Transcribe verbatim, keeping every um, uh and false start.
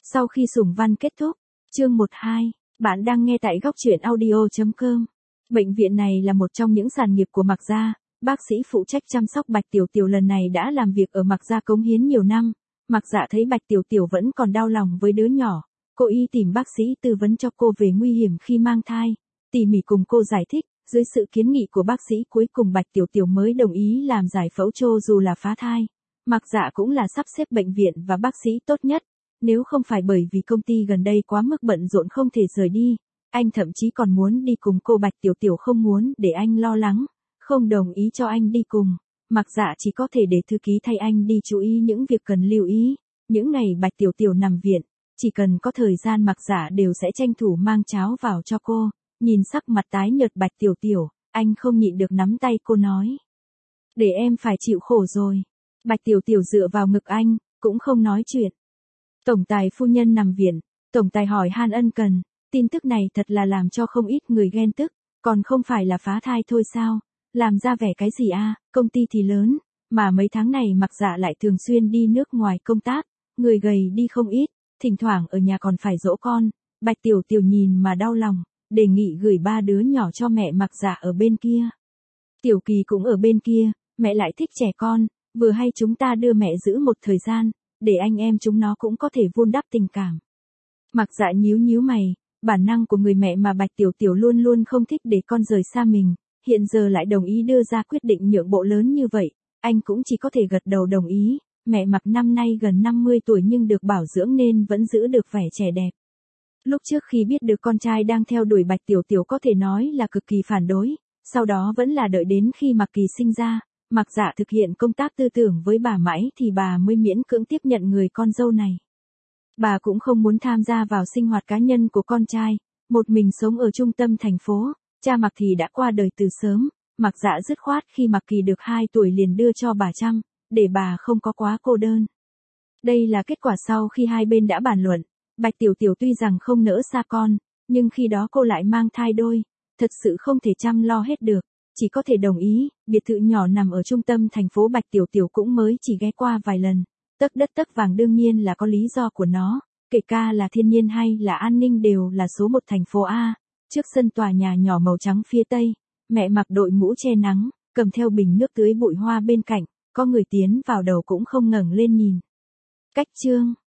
Sau khi sủng văn kết thúc, chương một hai, bạn đang nghe tại góc truyện audio chấm com. Bệnh viện này là một trong những sản nghiệp của Mạc Gia, bác sĩ phụ trách chăm sóc Bạch Tiểu Tiểu lần này đã làm việc ở Mạc Gia cống hiến nhiều năm. Mạc Dạ thấy Bạch Tiểu Tiểu vẫn còn đau lòng với đứa nhỏ, cô y tìm bác sĩ tư vấn cho cô về nguy hiểm khi mang thai, tỉ mỉ cùng cô giải thích, dưới sự kiến nghị của bác sĩ cuối cùng Bạch Tiểu Tiểu mới đồng ý làm giải phẫu cho dù là phá thai. Mạc Dạ cũng là sắp xếp bệnh viện và bác sĩ tốt nhất, nếu không phải bởi vì công ty gần đây quá mức bận rộn không thể rời đi, anh thậm chí còn muốn đi cùng cô. Bạch Tiểu Tiểu không muốn để anh lo lắng, không đồng ý cho anh đi cùng. Mạc Dạ chỉ có thể để thư ký thay anh đi chú ý những việc cần lưu ý. Những ngày Bạch Tiểu Tiểu nằm viện, chỉ cần có thời gian Mạc Dạ đều sẽ tranh thủ mang cháo vào cho cô. Nhìn sắc mặt tái nhợt Bạch Tiểu Tiểu, anh không nhịn được nắm tay cô nói: "Để em phải chịu khổ rồi." Bạch Tiểu Tiểu dựa vào ngực anh, cũng không nói chuyện. Tổng tài phu nhân nằm viện, tổng tài hỏi han ân cần, tin tức này thật là làm cho không ít người ghen tức, còn không phải là phá thai thôi sao, làm ra vẻ cái gì a, công ty thì lớn, mà mấy tháng này Mạc Dạ lại thường xuyên đi nước ngoài công tác, người gầy đi không ít, thỉnh thoảng ở nhà còn phải dỗ con. Bạch Tiểu Tiểu nhìn mà đau lòng, đề nghị gửi ba đứa nhỏ cho mẹ Mạc Dạ ở bên kia. Tiểu Kỳ cũng ở bên kia, mẹ lại thích trẻ con, vừa hay chúng ta đưa mẹ giữ một thời gian, để anh em chúng nó cũng có thể vun đắp tình cảm. Mạc Dạ nhíu nhíu mày, bản năng của người mẹ mà Bạch Tiểu Tiểu luôn luôn không thích để con rời xa mình, hiện giờ lại đồng ý đưa ra quyết định nhượng bộ lớn như vậy, anh cũng chỉ có thể gật đầu đồng ý. Mẹ Mạc năm nay gần năm mươi tuổi nhưng được bảo dưỡng nên vẫn giữ được vẻ trẻ đẹp. Lúc trước khi biết được con trai đang theo đuổi Bạch Tiểu Tiểu có thể nói là cực kỳ phản đối, sau đó vẫn là đợi đến khi Mạc Kỳ sinh ra, Mạc Dạ thực hiện công tác tư tưởng với bà mãi thì bà mới miễn cưỡng tiếp nhận người con dâu này. Bà cũng không muốn tham gia vào sinh hoạt cá nhân của con trai, một mình sống ở trung tâm thành phố, cha Mạc thì đã qua đời từ sớm, Mạc Dạ dứt khoát khi Mạc Kỳ được hai tuổi liền đưa cho bà chăm, để bà không có quá cô đơn. Đây là kết quả sau khi hai bên đã bàn luận. Bạch Tiểu Tiểu tuy rằng không nỡ xa con, nhưng khi đó cô lại mang thai đôi, thật sự không thể chăm lo hết được, chỉ có thể đồng ý. Biệt thự nhỏ nằm ở trung tâm thành phố Bạch Tiểu Tiểu cũng mới chỉ ghé qua vài lần, tấc đất tấc vàng đương nhiên là có lý do của nó, kể cả là thiên nhiên hay là an ninh đều là số một thành phố A. Trước sân tòa nhà nhỏ màu trắng phía tây, mẹ mặc đội mũ che nắng, cầm theo bình nước tưới bụi hoa bên cạnh, có người tiến vào đầu cũng không ngẩng lên nhìn. Cách chương